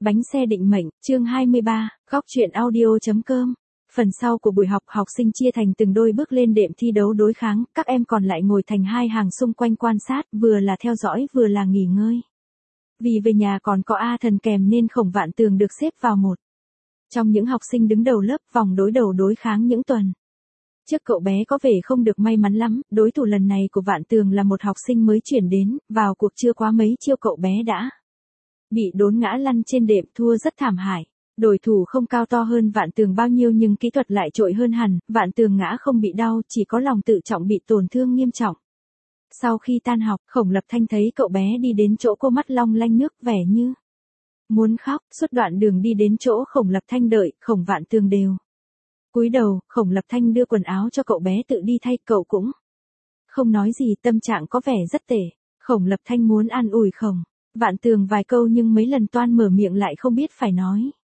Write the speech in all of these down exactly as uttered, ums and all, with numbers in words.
Bánh xe định mệnh, chương hai mươi ba, góc truyện audio.com. Phần sau của buổi học, học sinh chia thành từng đôi bước lên đệm thi đấu đối kháng, các em còn lại ngồi thành hai hàng xung quanh quan sát, vừa là theo dõi vừa là nghỉ ngơi. Vì về nhà còn có A Thần kèm nên Khổng Vạn Tường được xếp vào một trong những học sinh đứng đầu lớp vòng đối đầu đối kháng những tuần trước. Cậu bé có vẻ không được may mắn lắm, đối thủ lần này của Vạn Tường là một học sinh mới chuyển đến, vào cuộc chưa quá mấy chiêu cậu bé đã bị đốn ngã lăn trên đệm, thua rất thảm hại. Đối thủ không cao to hơn Vạn Tường bao nhiêu nhưng kỹ thuật lại trội hơn hẳn, Vạn Tường ngã không bị đau, chỉ có lòng tự trọng bị tổn thương nghiêm trọng. Sau khi tan học, Khổng Lập Thanh thấy cậu bé đi đến chỗ cô, mắt long lanh nước, vẻ như muốn khóc. Suốt đoạn đường đi đến chỗ Khổng Lập Thanh đợi, Khổng Vạn Tường đều cúi đầu. Khổng Lập Thanh đưa quần áo cho cậu bé tự đi thay, cậu cũng không nói gì, tâm trạng có vẻ rất tệ. Khổng Lập Thanh muốn an ủi Khổng Vạn Tường vài câu nhưng mấy lần toan mở miệng lại không biết phải nói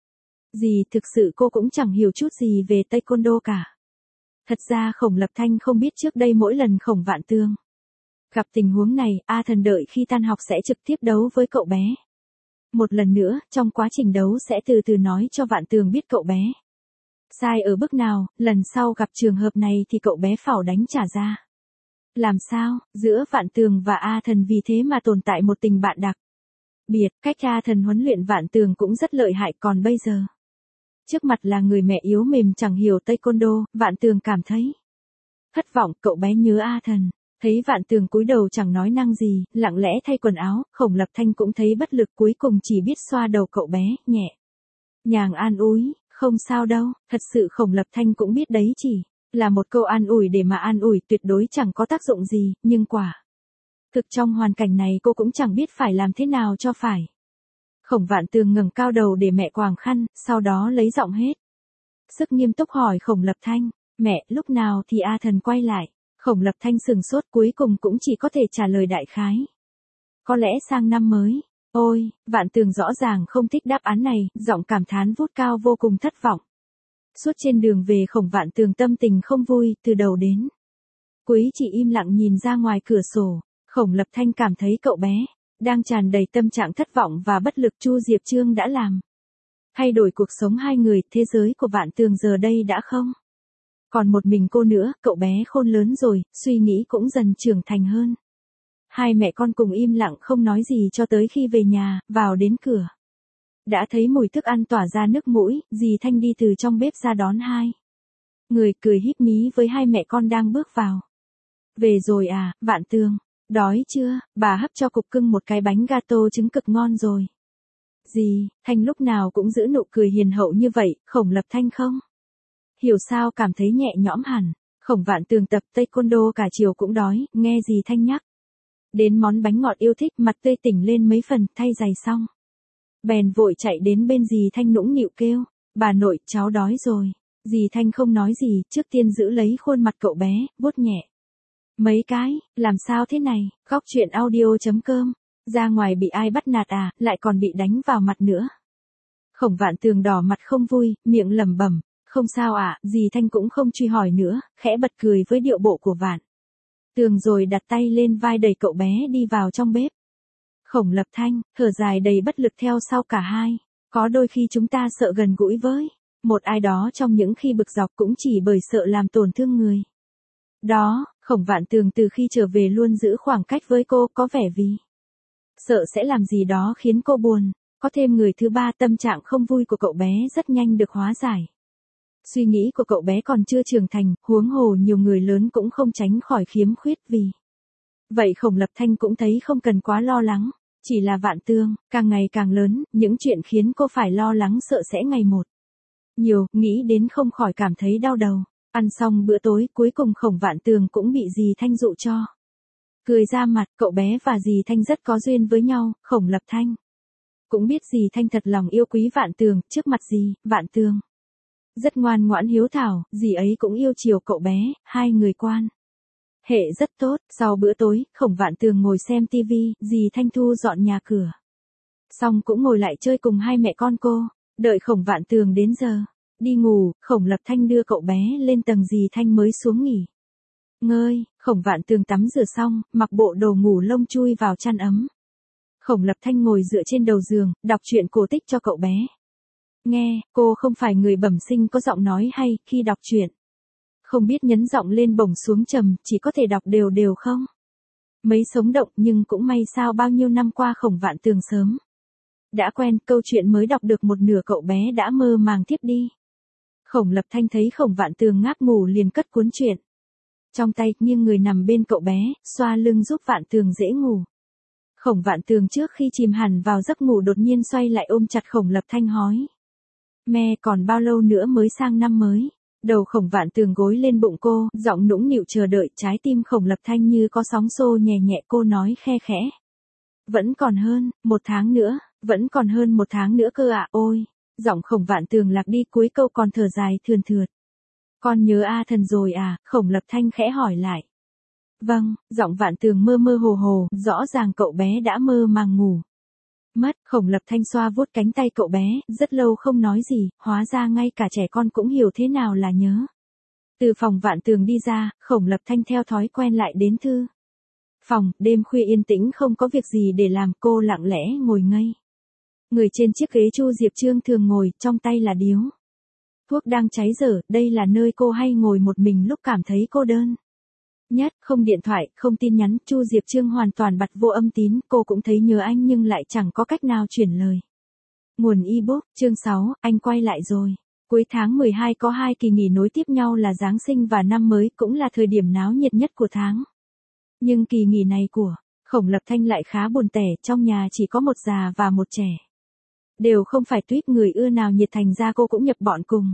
gì, thực sự cô cũng chẳng hiểu chút gì về taekwondo cả. Thật ra Khổng Lập Thanh không biết trước đây mỗi lần Khổng Vạn Tường gặp tình huống này, A Thần đợi khi tan học sẽ trực tiếp đấu với cậu bé. Một lần nữa, trong quá trình đấu sẽ từ từ nói cho Vạn Tường biết cậu bé sai ở bước nào, lần sau gặp trường hợp này thì cậu bé phảo đánh trả ra. Làm sao, giữa Vạn Tường và A Thần vì thế mà tồn tại một tình bạn đặc biệt. Cách A Thần huấn luyện Vạn Tường cũng rất lợi hại, còn bây giờ trước mặt là người mẹ yếu mềm chẳng hiểu taekwondo, Vạn Tường cảm thấy thất vọng. Cậu bé nhớ A Thần, thấy Vạn Tường cúi đầu chẳng nói năng gì, lặng lẽ thay quần áo, Khổng Lập Thanh cũng thấy bất lực, cuối cùng chỉ biết xoa đầu cậu bé, nhẹ nhàng an ủi, không sao đâu. Thật sự Khổng Lập Thanh cũng biết đấy chỉ là một câu an ủi để mà an ủi, tuyệt đối chẳng có tác dụng gì, nhưng quả thực trong hoàn cảnh này cô cũng chẳng biết phải làm thế nào cho phải. Khổng Vạn Tường ngẩng cao đầu để mẹ quàng khăn, sau đó lấy giọng hết sức nghiêm túc hỏi Khổng Lập Thanh, mẹ, lúc nào thì A Thần quay lại? Khổng Lập Thanh sừng sốt, cuối cùng cũng chỉ có thể trả lời đại khái, có lẽ sang năm mới. Ôi, Vạn Tường rõ ràng không thích đáp án này, giọng cảm thán vút cao vô cùng thất vọng. Suốt trên đường về Khổng Vạn Tường tâm tình không vui, từ đầu đến cuối chỉ im lặng nhìn ra ngoài cửa sổ. Khổng Lập Thanh cảm thấy cậu bé đang tràn đầy tâm trạng thất vọng và bất lực. Chu Diệp Trương đã làm thay đổi cuộc sống hai người, thế giới của Vạn Tường giờ đây đã không còn một mình cô nữa, cậu bé khôn lớn rồi, suy nghĩ cũng dần trưởng thành hơn. Hai mẹ con cùng im lặng không nói gì cho tới khi về nhà, vào đến cửa đã thấy mùi thức ăn tỏa ra nước mũi, dì Thanh đi từ trong bếp ra đón hai người, cười híp mí với hai mẹ con đang bước vào. Về rồi à, Vạn Tường, đói chưa? Bà hấp cho Cục Cưng một cái bánh gato trứng cực ngon rồi. Dì Thanh lúc nào cũng giữ nụ cười hiền hậu như vậy. Khổng Lập Thanh không hiểu sao cảm thấy nhẹ nhõm hẳn. Khổng Vạn Tường tập taekwondo cả chiều cũng đói, nghe dì Thanh nhắc đến món bánh ngọt yêu thích, mặt tươi tỉnh lên mấy phần. Thay giày xong bèn vội chạy đến bên dì Thanh nũng nịu kêu, bà nội, cháu đói rồi. Dì Thanh không nói gì, trước tiên giữ lấy khuôn mặt cậu bé, vuốt nhẹ mấy cái. Làm sao thế này? Góc truyện audio.com. Ra ngoài bị ai bắt nạt à, lại còn bị đánh vào mặt nữa. Khổng Vạn Tường đỏ mặt không vui, miệng lẩm bẩm, không sao ạ. À? Dì Thanh cũng không truy hỏi nữa, khẽ bật cười với điệu bộ của Vạn Tường rồi đặt tay lên vai đẩy cậu bé đi vào trong bếp. Khổng Lập Thanh thở dài đầy bất lực theo sau cả hai. Có đôi khi chúng ta sợ gần gũi với một ai đó trong những khi bực dọc cũng chỉ bởi sợ làm tổn thương người đó. Khổng Vạn Tường từ khi trở về luôn giữ khoảng cách với cô, có vẻ vì sợ sẽ làm gì đó khiến cô buồn. Có thêm người thứ ba, tâm trạng không vui của cậu bé rất nhanh được hóa giải. Suy nghĩ của cậu bé còn chưa trưởng thành, huống hồ nhiều người lớn cũng không tránh khỏi khiếm khuyết, vì vậy Khổng Lập Thanh cũng thấy không cần quá lo lắng. Chỉ là Vạn Tường càng ngày càng lớn, những chuyện khiến cô phải lo lắng sợ sẽ ngày một nhiều, nghĩ đến không khỏi cảm thấy đau đầu. Ăn xong bữa tối, cuối cùng Khổng Vạn Tường cũng bị dì Thanh dụ cho cười ra mặt. Cậu bé và dì Thanh rất có duyên với nhau. Khổng Lập Thanh cũng biết dì Thanh thật lòng yêu quý Vạn Tường. Trước mặt dì, Vạn Tường rất ngoan ngoãn hiếu thảo, dì ấy cũng yêu chiều cậu bé, hai người quan hệ rất tốt. Sau bữa tối, Khổng Vạn Tường ngồi xem tivi, dì Thanh thu dọn nhà cửa xong cũng ngồi lại chơi cùng hai mẹ con cô. Đợi Khổng Vạn Tường đến giờ đi ngủ, Khổng Lập Thanh đưa cậu bé lên tầng, dì Thanh mới xuống nghỉ ngơi. Khổng Vạn Tường tắm rửa xong, mặc bộ đồ ngủ lông chui vào chăn ấm. Khổng Lập Thanh ngồi dựa trên đầu giường, đọc truyện cổ tích cho cậu bé. Nghe, cô không phải người bẩm sinh có giọng nói hay, khi đọc truyện. Không biết nhấn giọng lên bổng xuống trầm, chỉ có thể đọc đều đều không? Mấy sống động nhưng cũng may sao bao nhiêu năm qua Khổng Vạn Tường sớm. Đã quen, câu chuyện mới đọc được một nửa cậu bé đã mơ màng tiếp đi. Khổng Lập Thanh thấy Khổng Vạn Tường ngáp ngủ liền cất cuốn truyện. Trong tay, nghiêng người nằm bên cậu bé, xoa lưng giúp Vạn Tường dễ ngủ. Khổng Vạn Tường trước khi chìm hẳn vào giấc ngủ đột nhiên xoay lại ôm chặt Khổng Lập Thanh hói. Mẹ còn bao lâu nữa mới sang năm mới? Đầu Khổng Vạn Tường gối lên bụng cô, giọng nũng nịu chờ đợi, trái tim Khổng Lập Thanh như có sóng xô nhẹ nhẹ, cô nói khe khẽ. Vẫn còn hơn, một tháng nữa, vẫn còn hơn một tháng nữa cơ ạ, ôi. Giọng Khổng Vạn Tường lạc đi, cuối câu còn thở dài thườn thượt. Con nhớ A Thần rồi à? Khổng Lập Thanh khẽ hỏi lại. Vâng, giọng Vạn Tường mơ mơ hồ hồ, rõ ràng cậu bé đã mơ màng ngủ. Mất, Khổng Lập Thanh xoa vuốt cánh tay cậu bé, rất lâu không nói gì, hóa ra ngay cả trẻ con cũng hiểu thế nào là nhớ. Từ phòng Vạn Tường đi ra, Khổng Lập Thanh theo thói quen lại đến thư phòng, đêm khuya yên tĩnh không có việc gì để làm, cô lặng lẽ ngồi ngây. Người trên chiếc ghế Chu Diệp Trương thường ngồi, trong tay là điếu thuốc đang cháy dở, đây là nơi cô hay ngồi một mình lúc cảm thấy cô đơn. Nhất, không điện thoại, không tin nhắn, Chu Diệp Trương hoàn toàn bật vô âm tín, cô cũng thấy nhớ anh nhưng lại chẳng có cách nào chuyển lời. Nguồn ebook, chương sáu, anh quay lại rồi. Cuối tháng mười hai có hai kỳ nghỉ nối tiếp nhau là Giáng sinh và năm mới, cũng là thời điểm náo nhiệt nhất của tháng. Nhưng kỳ nghỉ này của Khổng Lập Thanh lại khá buồn tẻ, trong nhà chỉ có một già và một trẻ. Đều không phải tuýp người ưa nào nhiệt, thành ra cô cũng nhập bọn cùng.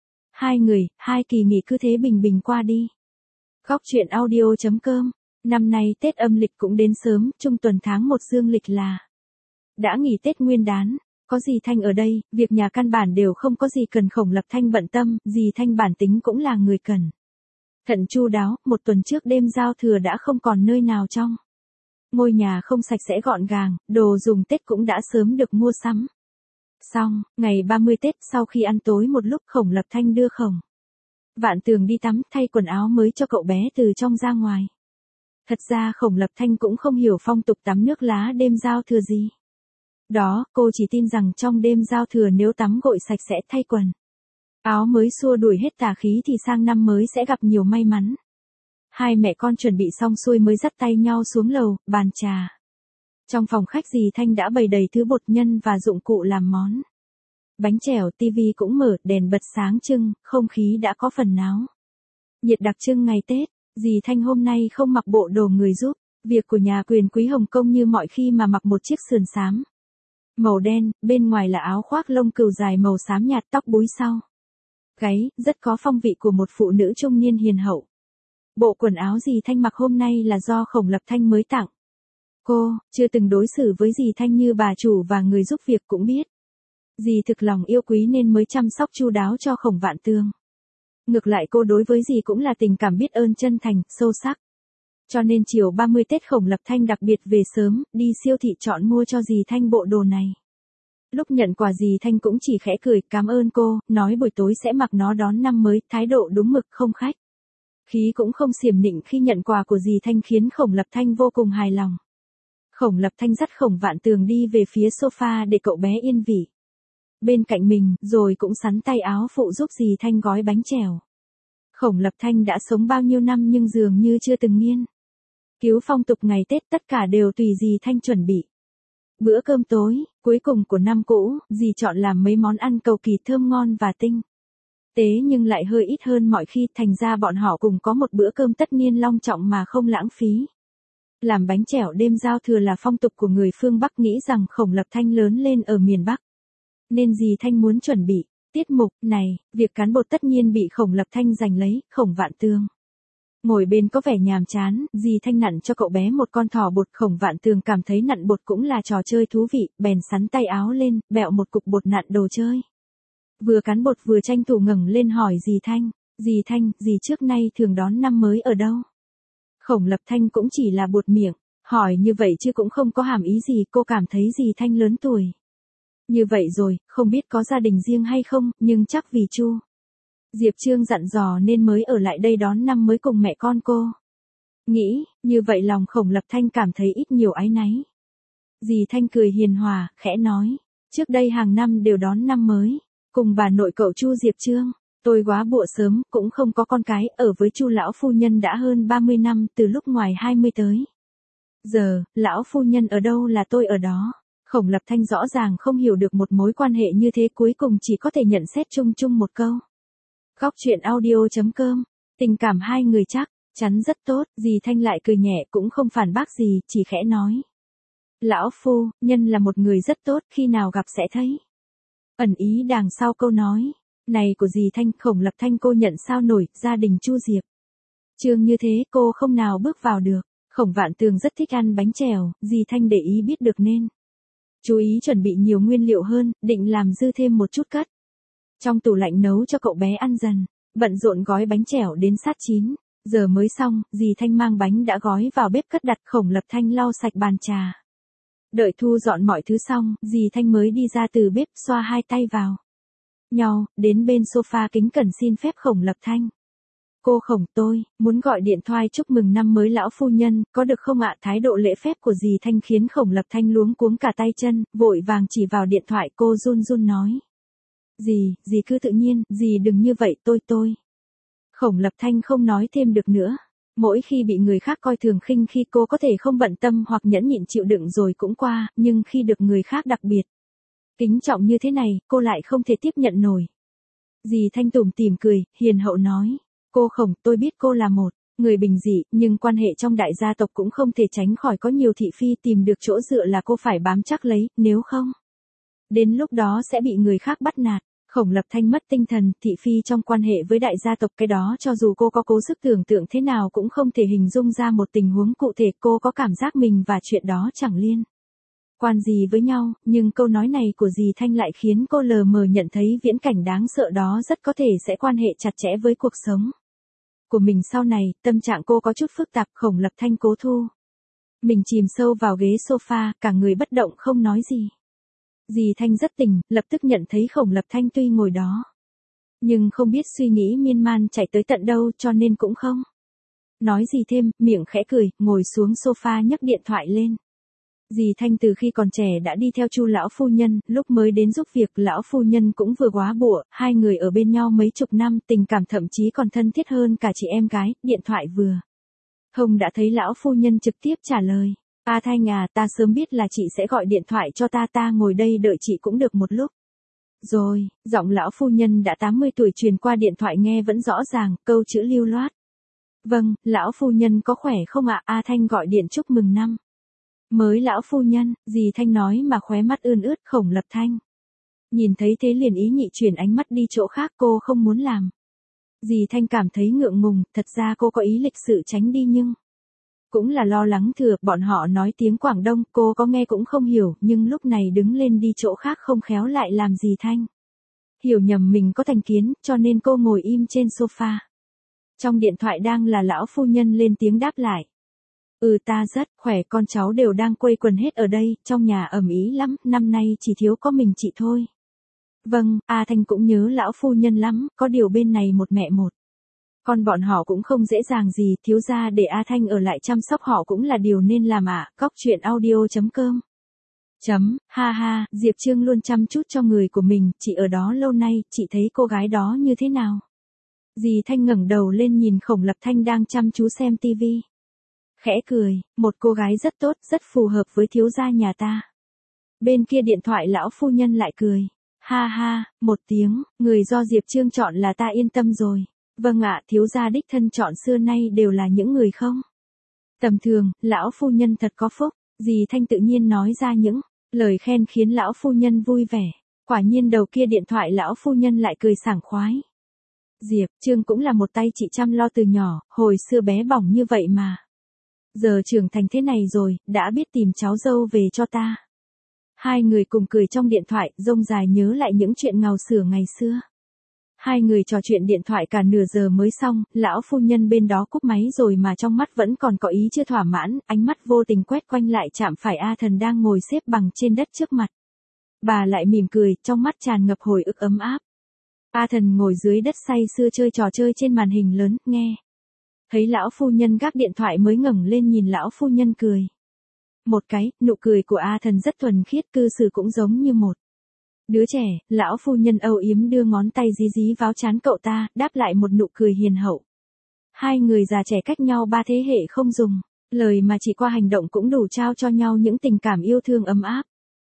Hai người, hai kỳ nghỉ cứ thế bình bình qua đi. Góc truyện audio chấm com. Năm nay Tết âm lịch cũng đến sớm, trung tuần tháng một dương lịch là đã nghỉ Tết Nguyên đán. Có dì Thanh ở đây, việc nhà căn bản đều không có gì cần Khổng Lập Thanh bận tâm, dì Thanh bản tính cũng là người cần thận chu đáo, một tuần trước đêm giao thừa đã không còn nơi nào trong ngôi nhà không sạch sẽ gọn gàng, đồ dùng Tết cũng đã sớm được mua sắm. Xong, ngày ba mươi Tết sau khi ăn tối một lúc Khổng Lập Thanh đưa Khổng Vạn Tường đi tắm, thay quần áo mới cho cậu bé từ trong ra ngoài. Thật ra Khổng Lập Thanh cũng không hiểu phong tục tắm nước lá đêm giao thừa gì. Đó, cô chỉ tin rằng trong đêm giao thừa nếu tắm gội sạch sẽ, thay quần áo mới xua đuổi hết tà khí thì sang năm mới sẽ gặp nhiều may mắn. Hai mẹ con chuẩn bị xong xuôi mới dắt tay nhau xuống lầu, bàn trà. Trong phòng khách dì Thanh đã bày đầy thứ bột nhân và dụng cụ làm món. Bánh chèo, tivi cũng mở, đèn bật sáng trưng, không khí đã có phần náo nhiệt đặc trưng ngày Tết. Dì Thanh hôm nay không mặc bộ đồ người giúp việc của nhà quyền quý Hồng Kông như mọi khi mà mặc một chiếc sườn xám màu đen, bên ngoài là áo khoác lông cừu dài màu xám nhạt, tóc búi sau gáy, rất có phong vị của một phụ nữ trung niên hiền hậu. Bộ quần áo dì Thanh mặc hôm nay là do Khổng Lập Thanh mới tặng cô, chưa từng đối xử với dì Thanh như bà chủ và người giúp việc cũng biết. Dì thực lòng yêu quý nên mới chăm sóc chu đáo cho Khổng Vạn Tường. Ngược lại cô đối với dì cũng là tình cảm biết ơn chân thành, sâu sắc. Cho nên chiều ba mươi Tết Khổng Lập Thanh đặc biệt về sớm, đi siêu thị chọn mua cho dì Thanh bộ đồ này. Lúc nhận quà dì Thanh cũng chỉ khẽ cười, cảm ơn cô, nói buổi tối sẽ mặc nó đón năm mới, thái độ đúng mực không khách khí cũng không xiểm nịnh khi nhận quà của dì Thanh khiến Khổng Lập Thanh vô cùng hài lòng. Khổng Lập Thanh dắt Khổng Vạn Tường đi về phía sofa để cậu bé yên vị bên cạnh mình, rồi cũng xắn tay áo phụ giúp dì Thanh gói bánh chèo. Khổng Lập Thanh đã sống bao nhiêu năm nhưng dường như chưa từng nghiên cứu phong tục ngày Tết, tất cả đều tùy dì Thanh chuẩn bị. Bữa cơm tối cuối cùng của năm cũ, dì chọn làm mấy món ăn cầu kỳ thơm ngon và tinh tế nhưng lại hơi ít hơn mọi khi, thành ra bọn họ cùng có một bữa cơm tất niên long trọng mà không lãng phí. Làm bánh chèo đêm giao thừa là phong tục của người phương Bắc, nghĩ rằng Khổng Lập Thanh lớn lên ở miền Bắc nên dì Thanh muốn chuẩn bị tiết mục này, việc cán bột tất nhiên bị Khổng Lập Thanh giành lấy. Khổng Vạn Tường ngồi bên có vẻ nhàm chán, dì Thanh nặn cho cậu bé một con thỏ bột. Khổng Vạn Tường cảm thấy nặn bột cũng là trò chơi thú vị, bèn xắn tay áo lên, bẹo một cục bột nặn đồ chơi. Vừa cán bột vừa tranh thủ ngẩng lên hỏi dì Thanh, dì Thanh, dì trước nay thường đón năm mới ở đâu? Khổng Lập Thanh cũng chỉ là buột miệng, hỏi như vậy chứ cũng không có hàm ý gì, cô cảm thấy dì Thanh lớn tuổi như vậy rồi, không biết có gia đình riêng hay không, nhưng chắc vì Chu Diệp Trương dặn dò nên mới ở lại đây đón năm mới cùng mẹ con cô. Nghĩ, như vậy lòng Khổng Lập Thanh cảm thấy ít nhiều áy náy. Dì Thanh cười hiền hòa, khẽ nói. Trước đây hàng năm đều đón năm mới. Cùng bà nội cậu Chu Diệp Trương. Tôi góa bụa sớm, cũng không có con cái, ở với Chu lão phu nhân đã hơn ba mươi năm, từ lúc ngoài hai mươi tới. Giờ, lão phu nhân ở đâu là tôi ở đó. Khổng Lập Thanh rõ ràng không hiểu được một mối quan hệ như thế, cuối cùng chỉ có thể nhận xét chung chung một câu. Góc truyện audio chấm com. Tình cảm hai người chắc chắn rất tốt. Dì Thanh lại cười nhẹ, cũng không phản bác gì, chỉ khẽ nói. Lão phu nhân là một người rất tốt, khi nào gặp sẽ thấy. Ẩn ý đằng sau câu nói này của dì Thanh, Khổng Lập Thanh cô nhận sao nổi, gia đình Chu Diệp Trương như thế cô không nào bước vào được. Khổng Vạn Tường rất thích ăn bánh trèo, dì Thanh để ý biết được nên chú ý chuẩn bị nhiều nguyên liệu hơn, định làm dư thêm một chút cất trong tủ lạnh nấu cho cậu bé ăn dần. Bận rộn gói bánh trèo đến sát chín giờ mới xong, dì Thanh mang bánh đã gói vào bếp cất đặt. Khổng Lập Thanh lau sạch bàn trà. Đợi thu dọn mọi thứ xong, dì Thanh mới đi ra từ bếp, xoa hai tay vào nhau, đến bên sofa kính cẩn xin phép Khổng Lập Thanh. Cô Khổng, tôi muốn gọi điện thoại chúc mừng năm mới lão phu nhân, có được không ạ? Thái độ lễ phép của dì Thanh khiến Khổng Lập Thanh luống cuống cả tay chân, vội vàng chỉ vào điện thoại. Cô run run nói. Dì, dì cứ tự nhiên, dì đừng như vậy, tôi tôi. Khổng Lập Thanh không nói thêm được nữa. Mỗi khi bị người khác coi thường khinh khi cô có thể không bận tâm hoặc nhẫn nhịn chịu đựng rồi cũng qua, nhưng khi được người khác đặc biệt kính trọng như thế này, cô lại không thể tiếp nhận nổi. Dì Thanh tủm tỉm cười, hiền hậu nói. Cô Khổng, tôi biết cô là một người bình dị, nhưng quan hệ trong đại gia tộc cũng không thể tránh khỏi có nhiều thị phi, tìm được chỗ dựa là cô phải bám chắc lấy, nếu không, đến lúc đó sẽ bị người khác bắt nạt. Khổng Lập Thanh mất tinh thần, thị phi trong quan hệ với đại gia tộc, cái đó cho dù cô có cố sức tưởng tượng thế nào cũng không thể hình dung ra một tình huống cụ thể. Cô có cảm giác mình và chuyện đó chẳng liên quan gì với nhau, nhưng câu nói này của dì Thanh lại khiến cô lờ mờ nhận thấy viễn cảnh đáng sợ đó rất có thể sẽ quan hệ chặt chẽ với cuộc sống của mình sau này. Tâm trạng cô có chút phức tạp. Khổng Lập Thanh cố thu mình chìm sâu vào ghế sofa, cả người bất động không nói gì. Dì Thanh rất tỉnh, lập tức nhận thấy Khổng Lập Thanh tuy ngồi đó, nhưng không biết suy nghĩ miên man chạy tới tận đâu, cho nên cũng không nói gì thêm, miệng khẽ cười, ngồi xuống sofa nhấc điện thoại lên. Dì Thanh từ khi còn trẻ đã đi theo Chu lão phu nhân, lúc mới đến giúp việc, lão phu nhân cũng vừa góa bụa, hai người ở bên nhau mấy chục năm, tình cảm thậm chí còn thân thiết hơn cả chị em gái. Điện thoại vừa thông đã thấy lão phu nhân trực tiếp trả lời. A Thanh à, ta sớm biết là chị sẽ gọi điện thoại cho ta, ta ngồi đây đợi chị cũng được một lúc rồi. Giọng lão phu nhân đã tám mươi tuổi truyền qua điện thoại nghe vẫn rõ ràng, câu chữ lưu loát. Vâng, lão phu nhân có khỏe không ạ? A Thanh gọi điện chúc mừng năm mới lão phu nhân, dì Thanh nói mà khóe mắt ươn ướt. Khổng Lập Thanh nhìn thấy thế liền ý nhị chuyển ánh mắt đi chỗ khác, cô không muốn làm dì Thanh cảm thấy ngượng ngùng. Thật ra cô có ý lịch sự tránh đi, nhưng cũng là lo lắng thừa bọn họ nói tiếng Quảng Đông, cô có nghe cũng không hiểu, nhưng lúc này đứng lên đi chỗ khác không khéo lại làm dì Thanh hiểu nhầm mình có thành kiến, cho nên cô ngồi im trên sofa. Trong điện thoại đang là lão phu nhân lên tiếng đáp lại. Ừ, ta rất khỏe, con cháu đều đang quây quần hết ở đây, trong nhà ầm ĩ lắm, năm nay chỉ thiếu có mình chị thôi. Vâng, A Thanh cũng nhớ lão phu nhân lắm, có điều bên này một mẹ một con bọn họ cũng không dễ dàng gì, thiếu gia để A Thanh ở lại chăm sóc họ cũng là điều nên làm ạ. À. Góc truyện audio chấm com. Chấm, ha ha, Diệp Trương luôn chăm chút cho người của mình, chị ở đó lâu nay, chị thấy cô gái đó như thế nào? Dì Thanh ngẩng đầu lên nhìn Khổng Lập Thanh đang chăm chú xem tivi. Khẽ cười, một cô gái rất tốt, rất phù hợp với thiếu gia nhà ta. Bên kia điện thoại lão phu nhân lại cười. Ha ha, một tiếng, người do Diệp Trương chọn là ta yên tâm rồi. Vâng ạ, thiếu gia đích thân chọn xưa nay đều là những người không tầm thường, lão phu nhân thật có phúc. Dì Thanh tự nhiên nói ra những lời khen khiến lão phu nhân vui vẻ. Quả nhiên đầu kia điện thoại lão phu nhân lại cười sảng khoái. Diệp Trương cũng là một tay chị chăm lo từ nhỏ, hồi xưa bé bỏng như vậy mà giờ trưởng thành thế này rồi, đã biết tìm cháu dâu về cho ta. Hai người cùng cười trong điện thoại, rông dài nhớ lại những chuyện ngào sửa ngày xưa. Hai người trò chuyện điện thoại cả nửa giờ mới xong, lão phu nhân bên đó cúp máy rồi mà trong mắt vẫn còn có ý chưa thỏa mãn, ánh mắt vô tình quét quanh lại chạm phải A Thần đang ngồi xếp bằng trên đất trước mặt. Bà lại mỉm cười, trong mắt tràn ngập hồi ức ấm áp. A Thần ngồi dưới đất say sưa chơi trò chơi trên màn hình lớn, nghe thấy lão phu nhân gác điện thoại mới ngẩng lên nhìn lão phu nhân cười. Một cái, nụ cười của A Thần rất thuần khiết, cư xử cũng giống như một đứa trẻ. Lão phu nhân âu yếm đưa ngón tay dí dí vào trán cậu ta, đáp lại một nụ cười hiền hậu. Hai người già trẻ cách nhau ba thế hệ không dùng lời mà chỉ qua hành động cũng đủ trao cho nhau những tình cảm yêu thương ấm áp.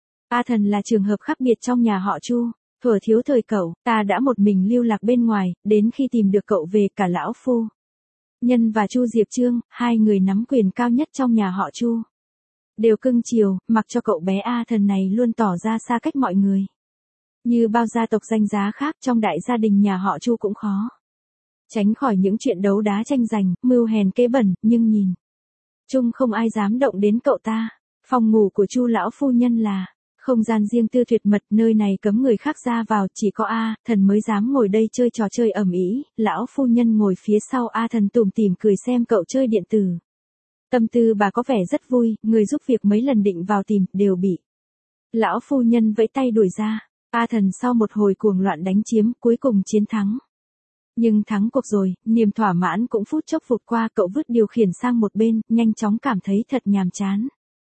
A Thần là trường hợp khác biệt trong nhà họ Chu. Thuở thiếu thời cậu, ta đã một mình lưu lạc bên ngoài, đến khi tìm được cậu về, cả lão phu nhân và Chu Diệp Trương, hai người nắm quyền cao nhất trong nhà họ Chu, đều cưng chiều, mặc cho cậu bé A Thần này luôn tỏ ra xa cách mọi người. Như bao gia tộc danh giá khác, trong đại gia đình nhà họ Chu cũng khó tránh khỏi những chuyện đấu đá tranh giành, mưu hèn kế bẩn, nhưng nhìn chung không ai dám động đến cậu ta. Phòng ngủ của Chu lão phu nhân là không gian riêng tư tuyệt mật, nơi này cấm người khác ra vào, chỉ có A Thần mới dám ngồi đây chơi trò chơi ầm ĩ. Lão phu nhân ngồi phía sau A Thần tủm tỉm cười xem cậu chơi điện tử. Tâm tư bà có vẻ rất vui, người giúp việc mấy lần định vào tìm, đều bị lão phu nhân vẫy tay đuổi ra. A Thần sau một hồi cuồng loạn đánh chiếm, cuối cùng chiến thắng. Nhưng thắng cuộc rồi, niềm thỏa mãn cũng phút chốc vụt qua, cậu vứt điều khiển sang một bên, nhanh chóng cảm thấy thật nhàm chán.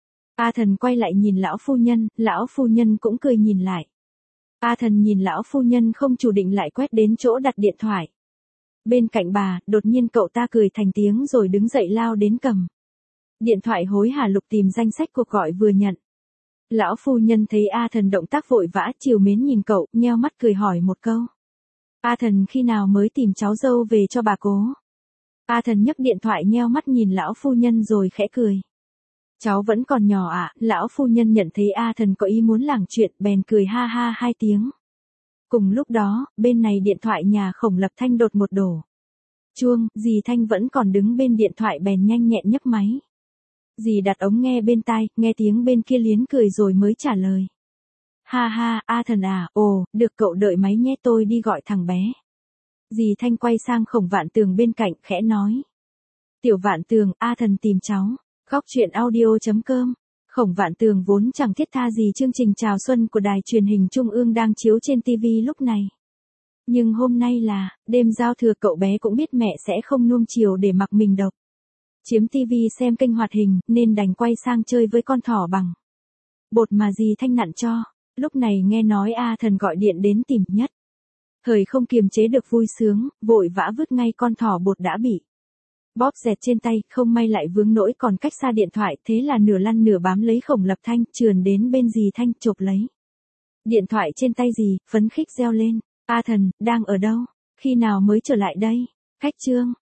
A Thần quay lại nhìn lão phu nhân, lão phu nhân cũng cười nhìn lại. A Thần nhìn lão phu nhân không chủ định lại quét đến chỗ đặt điện thoại bên cạnh bà, đột nhiên cậu ta cười thành tiếng rồi đứng dậy lao đến cầm điện thoại, hối hả lục tìm danh sách cuộc gọi vừa nhận. Lão phu nhân thấy A Thần động tác vội vã, trìu mến nhìn cậu, nheo mắt cười hỏi một câu. A Thần khi nào mới tìm cháu dâu về cho bà cố? A Thần nhấc điện thoại nheo mắt nhìn lão phu nhân rồi khẽ cười. Cháu vẫn còn nhỏ ạ. À? Lão phu nhân nhận thấy A Thần có ý muốn lảng chuyện, bèn cười ha ha hai tiếng. Cùng lúc đó, bên này điện thoại nhà Khổng Lập Thanh đột một đổ chuông, dì Thanh vẫn còn đứng bên điện thoại bèn nhanh nhẹn nhấc máy. Dì đặt ống nghe bên tai, nghe tiếng bên kia liến cười rồi mới trả lời. Ha ha, A Thần à, ồ, được cậu đợi máy nhé, tôi đi gọi thằng bé. Dì Thanh quay sang Khổng Vạn Tường bên cạnh, khẽ nói. Tiểu Vạn Tường, A Thần tìm cháu. Góc truyện audio chấm com. Khổng Vạn Tường vốn chẳng thiết tha gì chương trình chào xuân của đài truyền hình Trung ương đang chiếu trên ti vi lúc này. Nhưng hôm nay là đêm giao thừa, cậu bé cũng biết mẹ sẽ không nuông chiều để mặc mình độc chiếm ti vi xem kênh hoạt hình, nên đành quay sang chơi với con thỏ bằng bột mà dì Thanh nặn cho. Lúc này nghe nói A Thần gọi điện đến tìm, nhất thời không kiềm chế được vui sướng, vội vã vứt ngay con thỏ bột đã bị bóp dẹt trên tay, không may lại vướng nỗi còn cách xa điện thoại, thế là nửa lăn nửa bám lấy Khổng Lập Thanh, trườn đến bên dì Thanh, chộp lấy điện thoại trên tay dì, phấn khích reo lên. A Thần, đang ở đâu? Khi nào mới trở lại đây? Cách chương